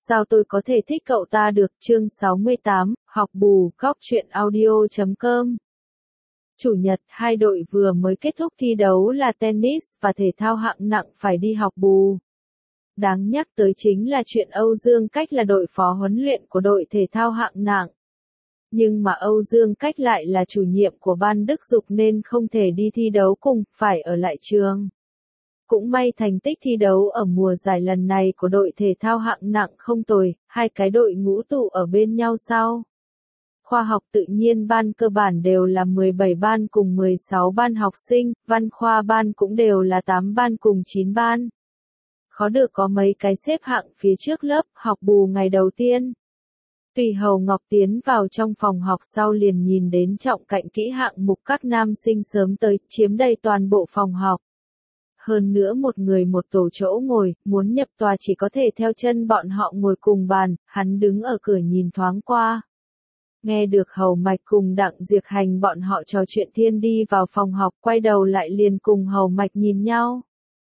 Sao tôi có thể thích cậu ta được? Chương 68, học bù, góc truyện audio.com. Chủ nhật, hai đội vừa mới kết thúc thi đấu là tennis và thể thao hạng nặng phải đi học bù. Đáng nhắc tới chính là chuyện Âu Dương Cách là đội phó huấn luyện của đội thể thao hạng nặng. Nhưng mà Âu Dương Cách lại là chủ nhiệm của ban đức dục nên không thể đi thi đấu cùng, phải ở lại trường. Cũng may thành tích thi đấu ở mùa giải lần này của đội thể thao hạng nặng không tồi, hai cái đội ngũ tụ ở bên nhau sau. Khoa học tự nhiên ban cơ bản đều là 17 ban cùng 16 ban học sinh, văn khoa ban cũng đều là 8 ban cùng 9 ban. Khó được có mấy cái xếp hạng phía trước lớp, học bù ngày đầu tiên. Tùy Hầu Ngọc tiến vào trong phòng học sau liền nhìn đến trọng cạnh kỹ hạng mục các nam sinh sớm tới, chiếm đầy toàn bộ phòng học. Hơn nữa một người một tổ chỗ ngồi, muốn nhập tòa chỉ có thể theo chân bọn họ ngồi cùng bàn, hắn đứng ở cửa nhìn thoáng qua. Nghe được Hầu Mạch cùng Đặng Diệc Hành bọn họ trò chuyện thiên đi vào phòng học, quay đầu lại liền cùng Hầu Mạch nhìn nhau.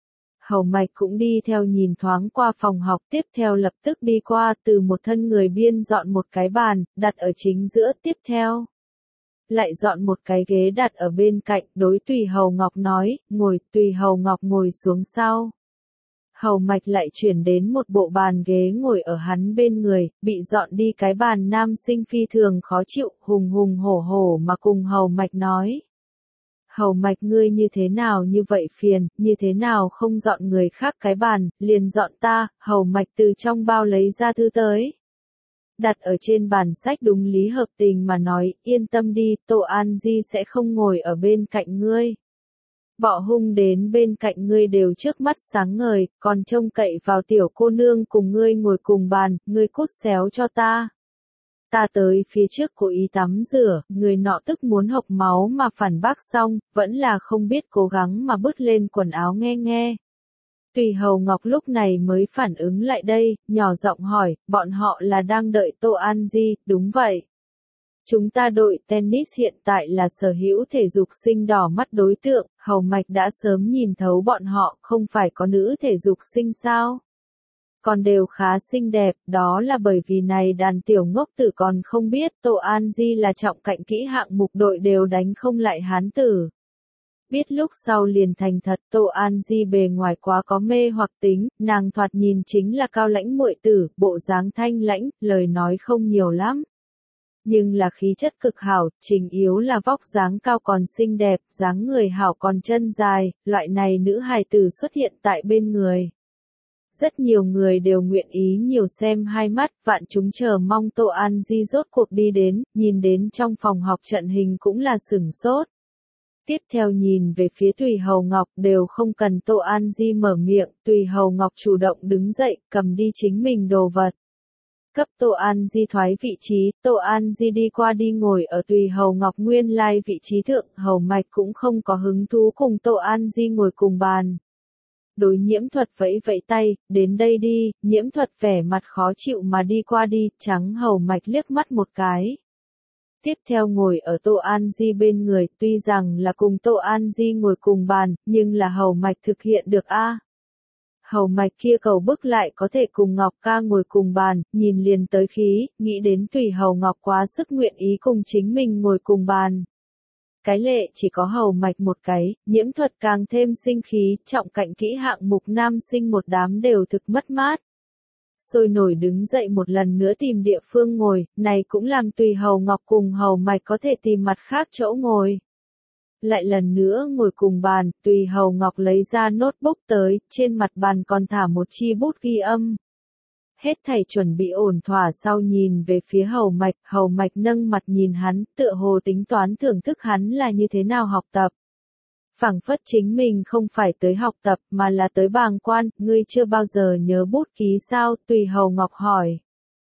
Hầu Mạch cũng đi theo nhìn thoáng qua phòng học, tiếp theo lập tức đi qua từ một thân người biên dọn một cái bàn, đặt ở chính giữa, tiếp theo lại dọn một cái ghế đặt ở bên cạnh, đối Tùy Hầu Ngọc nói, ngồi. Tùy Hầu Ngọc ngồi xuống sau. Hầu Mạch lại chuyển đến một bộ bàn ghế ngồi ở hắn bên người, bị dọn đi cái bàn nam sinh phi thường khó chịu, hùng hùng hổ hổ mà cùng Hầu Mạch nói. Hầu Mạch ngươi như thế nào như vậy phiền, như thế nào không dọn người khác cái bàn, liền dọn ta. Hầu Mạch từ trong bao lấy ra thư tới. Đặt ở trên bàn sách đúng lý hợp tình mà nói, yên tâm đi, Tô An Di sẽ không ngồi ở bên cạnh ngươi. Bọ hung đến bên cạnh ngươi đều trước mắt sáng ngời, còn trông cậy vào tiểu cô nương cùng ngươi ngồi cùng bàn, ngươi cút xéo cho ta. Ta tới phía trước cố ý tắm rửa, người nọ tức muốn hộc máu mà phản bác xong, vẫn là không biết cố gắng mà bứt lên quần áo nghe. Tùy Hầu Ngọc lúc này mới phản ứng lại đây, nhỏ giọng hỏi, bọn họ là đang đợi Tô An Di, đúng vậy. Chúng ta đội tennis hiện tại là sở hữu thể dục sinh đỏ mắt đối tượng, Hầu Mạch đã sớm nhìn thấu bọn họ, không phải có nữ thể dục sinh sao? Còn đều khá xinh đẹp, đó là bởi vì này đàn tiểu ngốc tử còn không biết Tô An Di là trọng cạnh kỹ hạng mục đội đều đánh không lại hán tử. Biết lúc sau liền thành thật, Tô An Di bề ngoài quá có mê hoặc tính, nàng thoạt nhìn chính là cao lãnh muội tử, bộ dáng thanh lãnh, lời nói không nhiều lắm. Nhưng là khí chất cực hảo, trình yếu là vóc dáng cao còn xinh đẹp, dáng người hảo còn chân dài, loại này nữ hài tử xuất hiện tại bên người. Rất nhiều người đều nguyện ý nhiều xem hai mắt, vạn chúng chờ mong Tô An Di rốt cuộc đi đến, nhìn đến trong phòng học trận hình cũng là sửng sốt. Tiếp theo nhìn về phía Tùy Hầu Ngọc đều không cần Tô An Di mở miệng, Tùy Hầu Ngọc chủ động đứng dậy, cầm đi chính mình đồ vật. Cấp Tô An Di thoái vị trí, Tô An Di đi qua đi ngồi ở Tùy Hầu Ngọc nguyên lai vị trí thượng, Hầu Mạch cũng không có hứng thú cùng Tô An Di ngồi cùng bàn. Đối Nhiễm Thuật vẫy vẫy tay, đến đây đi, Nhiễm Thuật vẻ mặt khó chịu mà đi qua đi, trắng Hầu Mạch liếc mắt một cái. Tiếp theo ngồi ở Tô An Di bên người, tuy rằng là cùng Tô An Di ngồi cùng bàn, nhưng là Hầu Mạch thực hiện được a. Hầu Mạch kia cầu bức lại có thể cùng Ngọc ca ngồi cùng bàn, nhìn liền tới khí, nghĩ đến Tùy Hầu Ngọc quá sức nguyện ý cùng chính mình ngồi cùng bàn. Cái lệ chỉ có Hầu Mạch một cái, Nhiễm Thuật càng thêm sinh khí, trọng cạnh kỹ hạng mục nam sinh một đám đều thực mất mát. Sôi nổi đứng dậy một lần nữa tìm địa phương ngồi, này cũng làm Tùy Hầu Ngọc cùng Hầu Mạch có thể tìm mặt khác chỗ ngồi. Lại lần nữa ngồi cùng bàn, Tùy Hầu Ngọc lấy ra notebook tới, trên mặt bàn còn thả một chi bút ghi âm. Hết thảy chuẩn bị ổn thỏa sau nhìn về phía Hầu Mạch nâng mặt nhìn hắn, tựa hồ tính toán thưởng thức hắn là như thế nào học tập. Phảng phất chính mình không phải tới học tập mà là tới bàng quan, ngươi chưa bao giờ nhớ bút ký sao? Tùy Hầu Ngọc hỏi.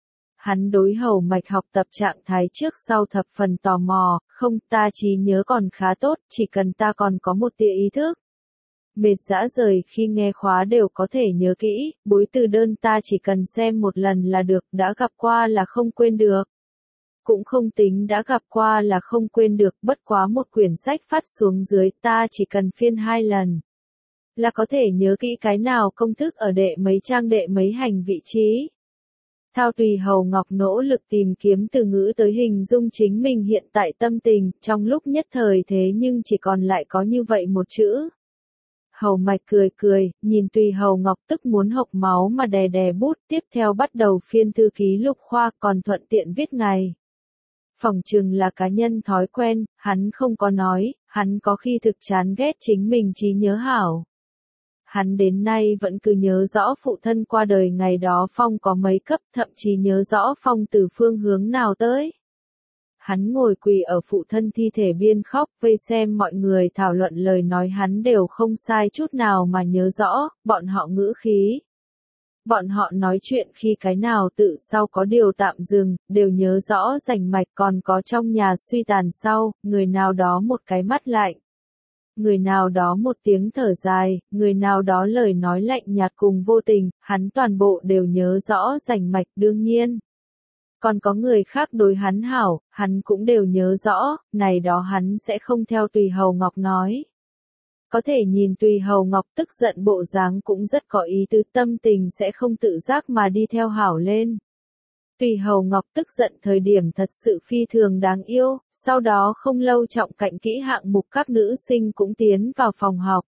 Hắn đối Hầu Mạch học tập trạng thái trước sau thập phần tò mò, không, ta trí nhớ còn khá tốt, chỉ cần ta còn có một tia ý thức. Mệt dã rời khi nghe khóa đều có thể nhớ kỹ, bối từ đơn ta chỉ cần xem một lần là được, đã gặp qua là không quên được. Cũng không tính đã gặp qua là không quên được, bất quá một quyển sách phát xuống dưới ta chỉ cần phiên 2 lần. Là có thể nhớ kỹ cái nào công thức ở đệ mấy trang đệ mấy hành vị trí. Thao Tùy Hầu Ngọc nỗ lực tìm kiếm từ ngữ tới hình dung chính mình hiện tại tâm tình, trong lúc nhất thời thế nhưng chỉ còn lại có như vậy một chữ. Hầu Mạch cười cười, nhìn Tùy Hầu Ngọc tức muốn hộc máu mà đè đè bút, tiếp theo bắt đầu phiên thư ký lục khoa, còn thuận tiện viết ngày. Phỏng chừng là cá nhân thói quen, hắn không có nói, hắn có khi thực chán ghét chính mình trí nhớ hảo. Hắn đến nay vẫn cứ nhớ rõ phụ thân qua đời ngày đó phong có mấy cấp, thậm chí nhớ rõ phong từ phương hướng nào tới. Hắn ngồi quỳ ở phụ thân thi thể biên khóc, vây xem mọi người thảo luận lời nói hắn đều không sai chút nào mà nhớ rõ, bọn họ ngữ khí. Bọn họ nói chuyện khi cái nào tự sau có điều tạm dừng, đều nhớ rõ rành mạch, còn có trong nhà suy tàn sau, người nào đó một cái mắt lạnh. Người nào đó một tiếng thở dài, người nào đó lời nói lạnh nhạt cùng vô tình, hắn toàn bộ đều nhớ rõ rành mạch đương nhiên. Còn có người khác đối hắn hảo, hắn cũng đều nhớ rõ, này đó hắn sẽ không theo Tùy Hầu Ngọc nói. Có thể nhìn Tùy Hầu Ngọc tức giận bộ dáng cũng rất có ý tứ, tâm tình sẽ không tự giác mà đi theo hảo lên. Tùy Hầu Ngọc tức giận thời điểm thật sự phi thường đáng yêu, sau đó không lâu trọng cạnh kỹ hạng mục các nữ sinh cũng tiến vào phòng học.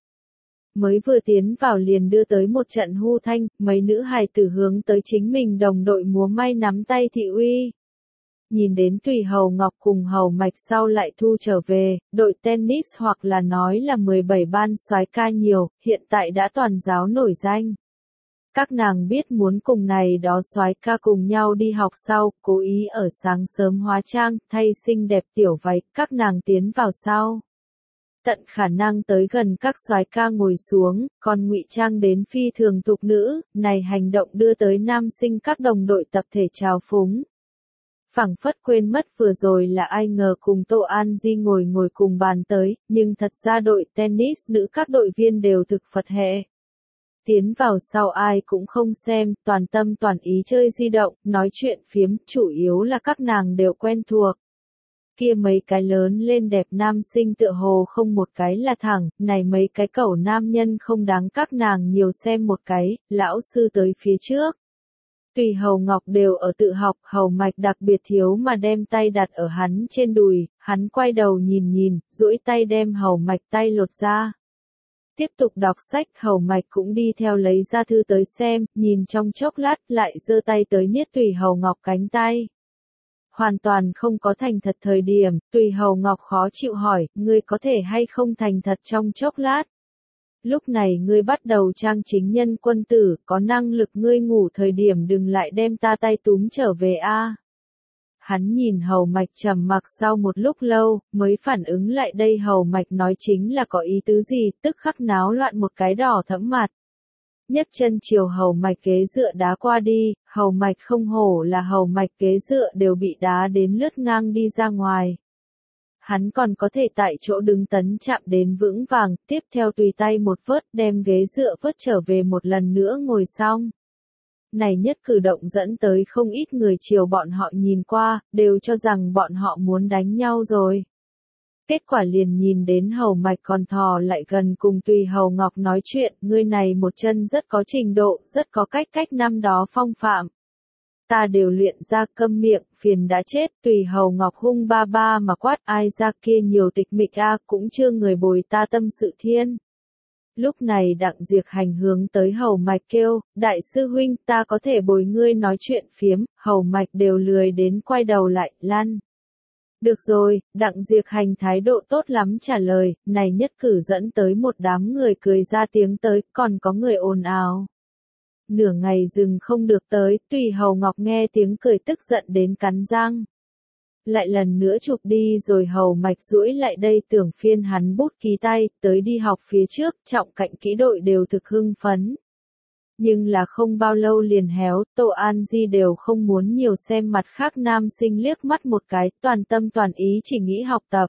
Mới vừa tiến vào liền đưa tới một trận hu thanh, mấy nữ hài tử hướng tới chính mình đồng đội múa may nắm tay thị uy. Nhìn đến Tùy Hầu Ngọc cùng Hầu Mạch sau lại thu trở về, đội tennis hoặc là nói là 17 ban soái ca nhiều, hiện tại đã toàn giáo nổi danh. Các nàng biết muốn cùng này đó soái ca cùng nhau đi học sau, cố ý ở sáng sớm hóa trang, thay xinh đẹp tiểu váy, các nàng tiến vào sau. Tận khả năng tới gần các soái ca ngồi xuống, còn ngụy trang đến phi thường tục nữ, này hành động đưa tới nam sinh các đồng đội tập thể trào phúng. Phảng phất quên mất vừa rồi là ai ngờ cùng Tô An Di ngồi cùng bàn tới, nhưng thật ra đội tennis nữ các đội viên đều thực Phật hệ. Tiến vào sau ai cũng không xem, toàn tâm toàn ý chơi di động, nói chuyện phiếm, chủ yếu là các nàng đều quen thuộc. Kia mấy cái lớn lên đẹp nam sinh tựa hồ không một cái là thẳng, này mấy cái cẩu nam nhân không đáng các nàng nhiều xem một cái, lão sư tới phía trước. Tùy Hầu Ngọc đều ở tự học, Hầu Mạch đặc biệt thiếu mà đem tay đặt ở hắn trên đùi, hắn quay đầu nhìn, duỗi tay đem Hầu Mạch tay lột ra. Tiếp tục đọc sách, Hầu Mạch cũng đi theo lấy ra thư tới xem, nhìn trong chốc lát lại giơ tay tới niết Tùy Hầu Ngọc cánh tay. Hoàn toàn không có thành thật thời điểm, Tùy Hầu Ngọc khó chịu hỏi, ngươi có thể hay không thành thật trong chốc lát. Lúc này ngươi bắt đầu trang chính nhân quân tử, có năng lực ngươi ngủ thời điểm đừng lại đem ta tay túm trở về a. Hắn nhìn Hầu Mạch trầm mặc sau một lúc lâu, mới phản ứng lại đây Hầu Mạch nói chính là có ý tứ gì, tức khắc náo loạn một cái đỏ thẫm mặt. Nhấc chân chiều Hầu Mạch ghế dựa đá qua đi, Hầu Mạch không hổ là Hầu Mạch ghế dựa đều bị đá đến lướt ngang đi ra ngoài. Hắn còn có thể tại chỗ đứng tấn chạm đến vững vàng, tiếp theo tùy tay một vớt đem ghế dựa vớt trở về một lần nữa ngồi xong. Này nhất cử động dẫn tới không ít người chiều bọn họ nhìn qua, đều cho rằng bọn họ muốn đánh nhau rồi. Kết quả liền nhìn đến Hầu Mạch còn thò lại gần cùng Tùy Hầu Ngọc nói chuyện, ngươi này một chân rất có trình độ, rất có cách năm đó phong phạm. Ta đều luyện ra, câm miệng, phiền đã chết, Tùy Hầu Ngọc hung ba ba mà quát, ai ra kia nhiều tịch mịch a, cũng chưa người bồi ta tâm sự thiên. Lúc này Đặng Diệp Hành hướng tới Hầu Mạch kêu, đại sư huynh, ta có thể bồi ngươi nói chuyện phiếm, Hầu Mạch đều lười đến quay đầu lại, lăn. Được rồi, Đặng Diệp Hành thái độ tốt lắm trả lời, này nhất cử dẫn tới một đám người cười ra tiếng tới, còn có người ồn ào. Nửa ngày dừng không được tới, Tùy Hầu Ngọc nghe tiếng cười tức giận đến cắn răng. Lại lần nữa chụp đi rồi Hầu Mạch duỗi lại đây tưởng phiên hắn bút ký tay, tới đi học phía trước, trọng cạnh kỹ đội đều thực hưng phấn. Nhưng là không bao lâu liền héo, Tô An Di đều không muốn nhiều xem mặt khác nam sinh liếc mắt một cái, toàn tâm toàn ý chỉ nghĩ học tập.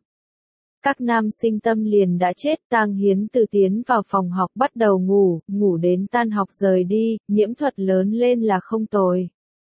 Các nam sinh tâm liền đã chết, Tang Hiến từ tiến vào phòng học bắt đầu ngủ đến tan học rời đi, Nhiễm Thuật lớn lên là không tồi.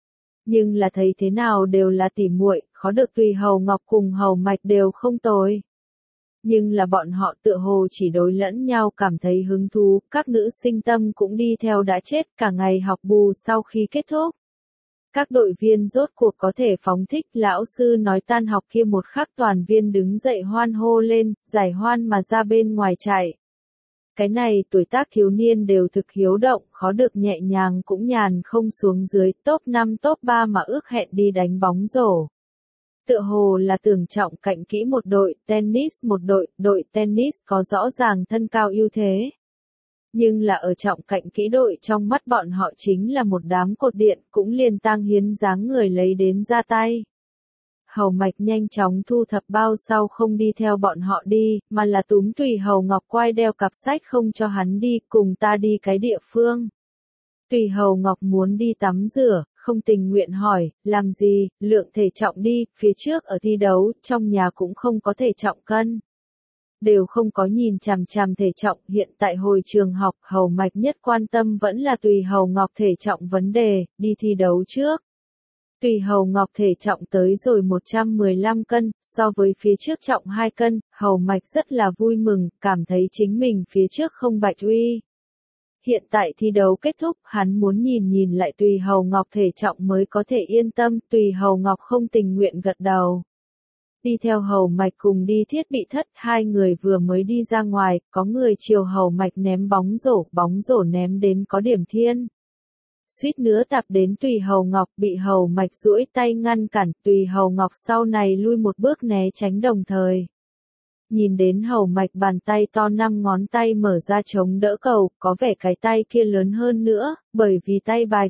Nhưng là thấy thế nào đều là tỉ muội, khó được Tùy Hầu Ngọc cùng Hầu Mạch đều không tồi. Nhưng là bọn họ tựa hồ chỉ đối lẫn nhau cảm thấy hứng thú, các nữ sinh tâm cũng đi theo đã chết, cả ngày học bù sau khi kết thúc. Các đội viên rốt cuộc có thể phóng thích, lão sư nói tan học kia một khắc toàn viên đứng dậy hoan hô lên, giải hoan mà ra bên ngoài chạy. Cái này tuổi tác thiếu niên đều thực hiếu động, khó được nhẹ nhàng cũng nhàn không xuống dưới top 5 top 3 mà ước hẹn đi đánh bóng rổ. Tựa hồ là tưởng trọng cạnh kỹ một đội, tennis một đội tennis có rõ ràng thân cao ưu thế. Nhưng là ở trọng cạnh kỹ đội trong mắt bọn họ chính là một đám cột điện, cũng liền tang hiến dáng người lấy đến ra tay. Hầu Mạch nhanh chóng thu thập bao sau không đi theo bọn họ đi, mà là túm Tùy Hầu Ngọc quay đeo cặp sách không cho hắn đi, cùng ta đi cái địa phương. Tùy Hầu Ngọc muốn đi tắm rửa, không tình nguyện hỏi, làm gì, lượng thể trọng đi, phía trước ở thi đấu, trong nhà cũng không có thể trọng cân. Đều không có nhìn chằm chằm thể trọng, hiện tại hồi trường học, Hầu Mạch nhất quan tâm vẫn là Tùy Hầu Ngọc thể trọng vấn đề, đi thi đấu trước. Tùy Hầu Ngọc thể trọng tới rồi 115 cân, so với phía trước trọng 2 cân, Hầu Mạch rất là vui mừng, cảm thấy chính mình phía trước không bạch uy. Hiện tại thi đấu kết thúc, hắn muốn nhìn lại Tùy Hầu Ngọc thể trọng mới có thể yên tâm, Tùy Hầu Ngọc không tình nguyện gật đầu. Đi theo Hầu Mạch cùng đi thiết bị thất, hai người vừa mới đi ra ngoài, có người chiều Hầu Mạch ném bóng rổ ném đến có điểm thiên. Suýt nữa tạp đến Tùy Hầu Ngọc, bị Hầu Mạch duỗi tay ngăn cản, Tùy Hầu Ngọc sau này lui một bước né tránh đồng thời. Nhìn đến Hầu Mạch bàn tay to 5 ngón tay mở ra chống đỡ cầu, có vẻ cái tay kia lớn hơn nữa, bởi vì tay bạch.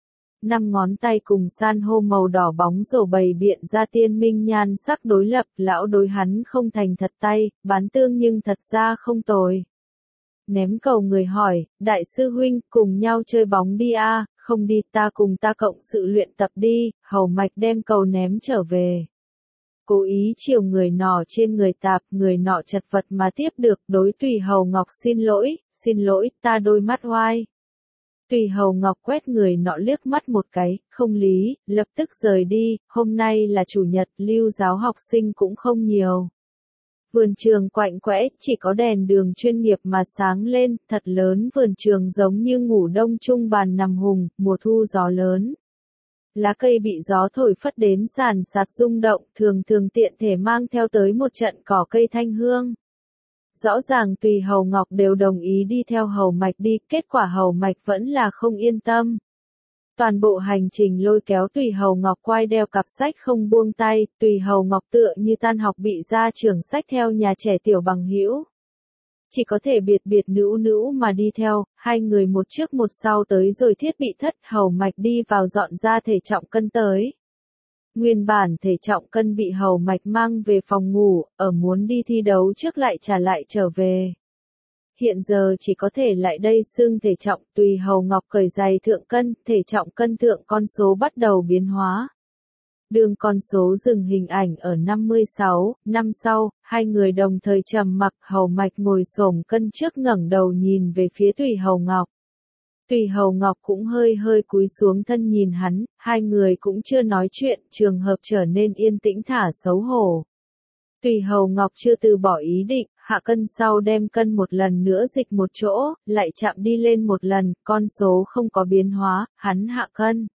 5 ngón tay cùng san hô màu đỏ bóng rổ bày biện ra tiên minh nhan sắc đối lập, lão đối hắn không thành thật tay, bán tương nhưng thật ra không tồi. Ném cầu người hỏi, đại sư huynh, cùng nhau chơi bóng đi a, không đi ta cùng ta cộng sự luyện tập đi, Hầu Mạch đem cầu ném trở về. Cố ý chiều người nọ trên người tạp, người nọ chật vật mà tiếp được, đối Tùy Hầu Ngọc xin lỗi, ta đôi mắt oai. Tùy Hầu Ngọc quét người nọ liếc mắt một cái, không lý, lập tức rời đi, hôm nay là chủ nhật, lưu giáo học sinh cũng không nhiều. Vườn trường quạnh quẽ, chỉ có đèn đường chuyên nghiệp mà sáng lên, thật lớn vườn trường giống như ngủ đông chung bàn nằm hùng, mùa thu gió lớn. Lá cây bị gió thổi phất đến sàn sạt rung động, thường tiện thể mang theo tới một trận cỏ cây thanh hương. Rõ ràng Tùy Hầu Ngọc đều đồng ý đi theo Hầu Mạch đi, kết quả Hầu Mạch vẫn là không yên tâm. Toàn bộ hành trình lôi kéo Tùy Hầu Ngọc quay đeo cặp sách không buông tay, Tùy Hầu Ngọc tựa như tan học bị ra trường sách theo nhà trẻ tiểu bằng hữu. Chỉ có thể biệt nữ mà đi theo, hai người một trước một sau tới rồi thiết bị thất, Hầu Mạch đi vào dọn ra thể trọng cân tới. Nguyên bản thể trọng cân bị Hầu Mạch mang về phòng ngủ, ở muốn đi thi đấu trước lại trả lại trở về. Hiện giờ chỉ có thể lại đây xưng thể trọng, Tùy Hầu Ngọc cởi giày thượng cân, thể trọng cân thượng con số bắt đầu biến hóa. Đường con số dừng hình ảnh ở 56, năm sau, hai người đồng thời trầm mặc, Hầu Mạch ngồi xổm cân trước ngẩng đầu nhìn về phía Tùy Hầu Ngọc. Tùy Hầu Ngọc cũng hơi cúi xuống thân nhìn hắn, hai người cũng chưa nói chuyện, trường hợp trở nên yên tĩnh thả xấu hổ. Tùy Hầu Ngọc chưa từ bỏ ý định, hạ cân sau đem cân một lần nữa dịch một chỗ, lại chạm đi lên một lần, con số không có biến hóa, hắn hạ cân.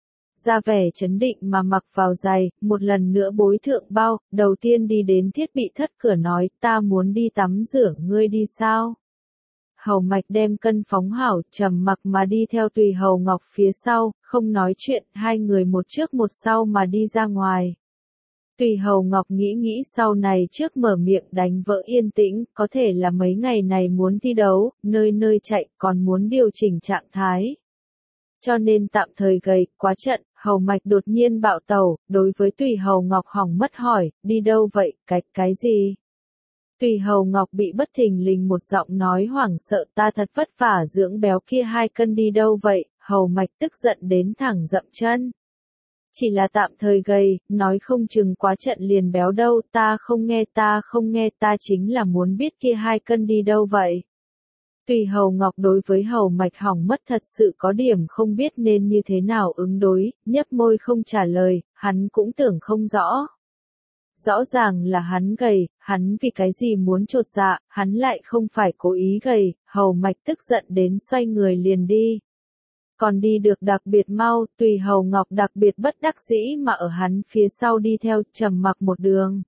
Ra vẻ chấn định mà mặc vào giày, một lần nữa bối thượng bao, đầu tiên đi đến thiết bị thất cửa nói, ta muốn đi tắm rửa, ngươi đi sao? Hầu Mạch đem cân phóng hảo, trầm mặc mà đi theo Tùy Hầu Ngọc phía sau, không nói chuyện, hai người một trước một sau mà đi ra ngoài. Tùy Hầu Ngọc nghĩ sau này trước mở miệng đánh vỡ yên tĩnh, có thể là mấy ngày này muốn thi đấu, nơi chạy, còn muốn điều chỉnh trạng thái. Cho nên tạm thời gầy quá trận, Hầu Mạch đột nhiên bạo tẩu, đối với Tùy Hầu Ngọc hỏng mất hỏi, đi đâu vậy, cái gì? Tùy Hầu Ngọc bị bất thình lình một giọng nói hoảng sợ, ta thật vất vả dưỡng béo kia 2 cân đi đâu vậy, Hầu Mạch tức giận đến thẳng dậm chân. Chỉ là tạm thời gầy, nói không chừng quá trận liền béo đâu, ta không nghe, ta chính là muốn biết kia 2 cân đi đâu vậy. Tùy Hầu Ngọc đối với Hầu Mạch hỏng mất thật sự có điểm không biết nên như thế nào ứng đối, nhấp môi không trả lời, hắn cũng tưởng không rõ. Rõ ràng là hắn gầy, hắn vì cái gì muốn chột dạ, hắn lại không phải cố ý gầy, Hầu Mạch tức giận đến xoay người liền đi. Còn đi được đặc biệt mau, Tùy Hầu Ngọc đặc biệt bất đắc dĩ mà ở hắn phía sau đi theo, trầm mặc một đường.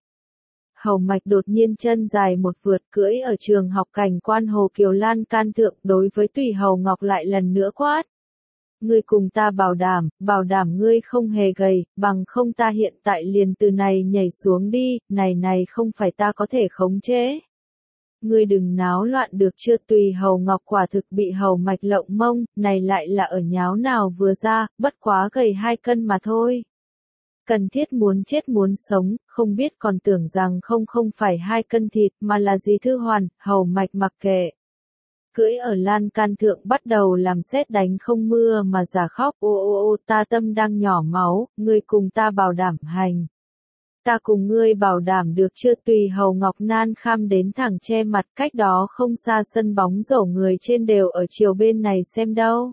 Hầu Mạch đột nhiên chân dài một vượt cưỡi ở trường học cảnh quan Hồ Kiều Lan can thượng, đối với Tùy Hầu Ngọc lại lần nữa quát. Ngươi cùng ta bảo đảm ngươi không hề gầy, bằng không ta hiện tại liền từ này nhảy xuống đi, này không phải ta có thể khống chế. Ngươi đừng náo loạn được chưa? Tùy Hầu Ngọc quả thực bị Hầu Mạch lộng mông, này lại là ở nháo nào vừa ra, bất quá gầy 2 cân mà thôi. Cần thiết muốn chết muốn sống, không biết còn tưởng rằng không phải 2 cân thịt mà là gì Thư Hoàn, Hầu Mạch mặc kệ. Cưỡi ở lan can thượng bắt đầu làm sét đánh không mưa mà giả khóc, ô ta tâm đang nhỏ máu, ngươi cùng ta bảo đảm hành. Ta cùng ngươi bảo đảm được chưa? Tùy Hầu Ngọc nan kham đến thẳng che mặt, cách đó không xa sân bóng rổ người trên đều ở chiều bên này xem đâu.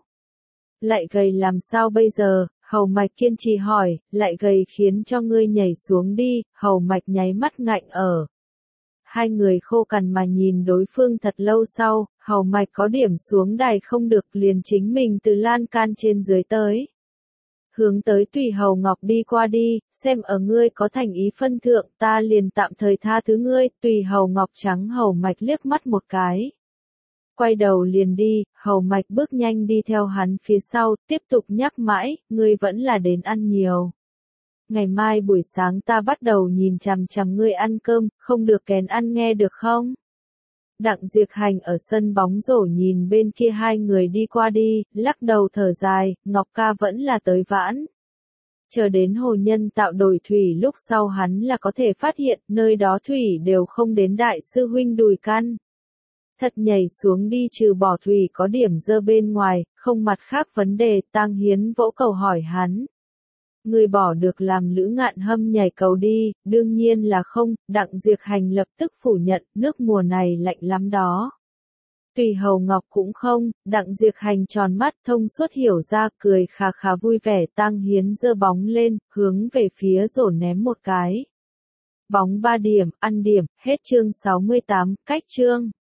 Lại gầy làm sao bây giờ? Hầu Mạch kiên trì hỏi, lại gầy khiến cho ngươi nhảy xuống đi, Hầu Mạch nháy mắt ngạnh ở. Hai người khô cằn mà nhìn đối phương thật lâu sau, Hầu Mạch có điểm xuống đài không được liền chính mình từ lan can trên dưới tới. Hướng tới Tùy Hầu Ngọc đi qua đi, xem ở ngươi có thành ý phân thượng, ta liền tạm thời tha thứ ngươi. Tùy Hầu Ngọc trắng Hầu Mạch liếc mắt một cái. Quay đầu liền đi, Hầu Mạch bước nhanh đi theo hắn phía sau, tiếp tục nhắc mãi, ngươi vẫn là đến ăn nhiều. Ngày mai buổi sáng ta bắt đầu nhìn chằm chằm ngươi ăn cơm, không được kén ăn nghe được không? Đặng Diệp Hành ở sân bóng rổ nhìn bên kia hai người đi qua đi, lắc đầu thở dài, Ngọc ca vẫn là tới vãn. Chờ đến hồ nhân tạo đổi thủy lúc sau hắn là có thể phát hiện nơi đó thủy đều không đến đại sư huynh đùi căn. Thật nhảy xuống đi trừ bỏ thủy có điểm dơ bên ngoài, không mặt khác vấn đề. Tang Hiến vỗ cầu hỏi hắn. Người bỏ được làm Lữ Ngạn Hâm nhảy cầu đi, đương nhiên là không. Đặng Diệp Hành lập tức phủ nhận, nước mùa này lạnh lắm đó. Tùy Hầu Ngọc cũng không. Đặng Diệp Hành tròn mắt thông suốt hiểu ra, cười khà khà vui vẻ. Tang Hiến giơ bóng lên, hướng về phía rổ ném một cái. Bóng 3 điểm, ăn điểm, hết chương 68, cách chương.